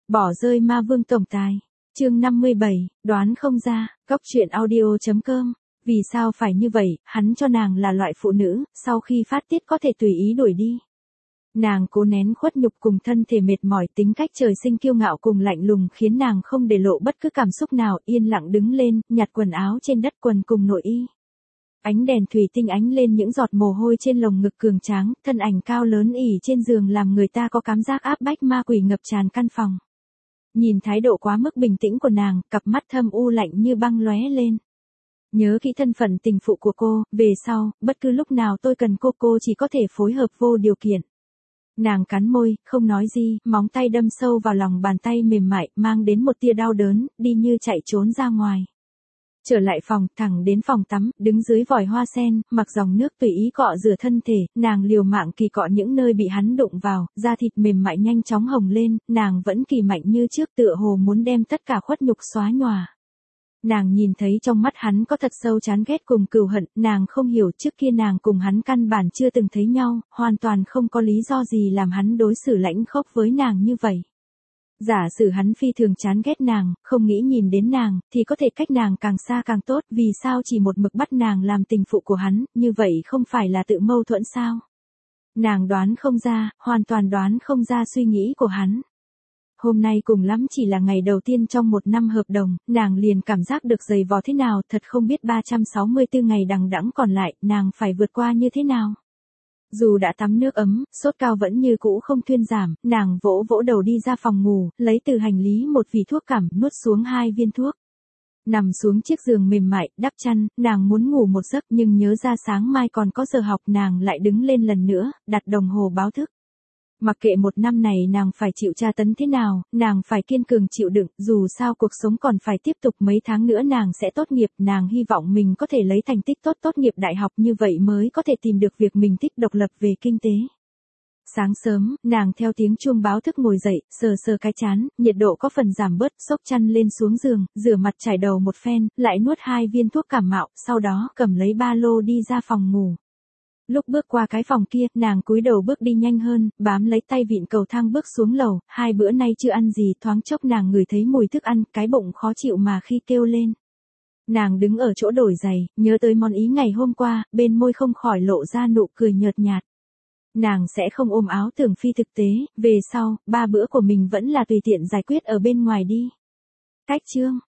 Bỏ rơi ma vương tổng tài. Chương 57, đoán không ra, Góc truyện audio.com. Vì sao phải như vậy, hắn cho nàng là loại phụ nữ, sau khi phát tiết có thể tùy ý đuổi đi. Nàng cố nén khuất nhục cùng thân thể mệt mỏi, tính cách trời sinh kiêu ngạo cùng lạnh lùng khiến nàng không để lộ bất cứ cảm xúc nào, yên lặng đứng lên, nhặt quần áo trên đất quần cùng nội y. Ánh đèn thủy tinh ánh lên những giọt mồ hôi trên lồng ngực cường tráng, thân ảnh cao lớn ỉ trên giường làm người ta có cảm giác áp bách ma quỷ ngập tràn căn phòng. Nhìn thái độ quá mức bình tĩnh của nàng, cặp mắt thâm u lạnh như băng lóe lên. Nhớ kỹ thân phận tình phụ của cô, về sau, bất cứ lúc nào tôi cần cô chỉ có thể phối hợp vô điều kiện. Nàng cắn môi, không nói gì, móng tay đâm sâu vào lòng bàn tay mềm mại, mang đến một tia đau đớn, đi như chạy trốn ra ngoài. Trở lại phòng, thẳng đến phòng tắm, đứng dưới vòi hoa sen, mặc dòng nước tùy ý cọ rửa thân thể, nàng liều mạng kỳ cọ những nơi bị hắn đụng vào, da thịt mềm mại nhanh chóng hồng lên, nàng vẫn kỳ mạnh như trước, tựa hồ muốn đem tất cả khuất nhục xóa nhòa. Nàng nhìn thấy trong mắt hắn có thật sâu chán ghét cùng cừu hận, nàng không hiểu trước kia nàng cùng hắn căn bản chưa từng thấy nhau, hoàn toàn không có lý do gì làm hắn đối xử lãnh khốc với nàng như vậy. Giả sử hắn phi thường chán ghét nàng, không nghĩ nhìn đến nàng, thì có thể cách nàng càng xa càng tốt, vì sao chỉ một mực bắt nàng làm tình phụ của hắn, như vậy không phải là tự mâu thuẫn sao? Nàng đoán không ra, hoàn toàn đoán không ra suy nghĩ của hắn. Hôm nay cùng lắm chỉ là ngày đầu tiên trong một năm hợp đồng, nàng liền cảm giác được dày vò thế nào, thật không biết 364 ngày đằng đẵng còn lại, nàng phải vượt qua như thế nào. Dù đã tắm nước ấm, sốt cao vẫn như cũ không thuyên giảm, nàng vỗ vỗ đầu đi ra phòng ngủ, lấy từ hành lý một vỉ thuốc cảm, nuốt xuống 2 viên thuốc. Nằm xuống chiếc giường mềm mại, đắp chăn, nàng muốn ngủ một giấc nhưng nhớ ra sáng mai còn có giờ học, nàng lại đứng lên lần nữa, đặt đồng hồ báo thức. Mặc kệ một năm này nàng phải chịu tra tấn thế nào, nàng phải kiên cường chịu đựng, dù sao cuộc sống còn phải tiếp tục, mấy tháng nữa nàng sẽ tốt nghiệp, nàng hy vọng mình có thể lấy thành tích tốt nghiệp đại học, như vậy mới có thể tìm được việc mình thích, độc lập về kinh tế. Sáng sớm, nàng theo tiếng chuông báo thức ngồi dậy, sờ cái trán, nhiệt độ có phần giảm bớt, xốc chăn lên xuống giường, rửa mặt chải đầu một phen, lại nuốt 2 viên thuốc cảm mạo, sau đó cầm lấy ba lô đi ra phòng ngủ. Lúc bước qua cái phòng kia, nàng cúi đầu bước đi nhanh hơn, bám lấy tay vịn cầu thang bước xuống lầu, 2 bữa nay chưa ăn gì, thoáng chốc nàng ngửi thấy mùi thức ăn, cái bụng khó chịu mà khi kêu lên. Nàng đứng ở chỗ đổi giày, nhớ tới món ý ngày hôm qua, bên môi không khỏi lộ ra nụ cười nhợt nhạt. Nàng sẽ không ôm áo tưởng phi thực tế, về sau, 3 bữa của mình vẫn là tùy tiện giải quyết ở bên ngoài đi. Cách chương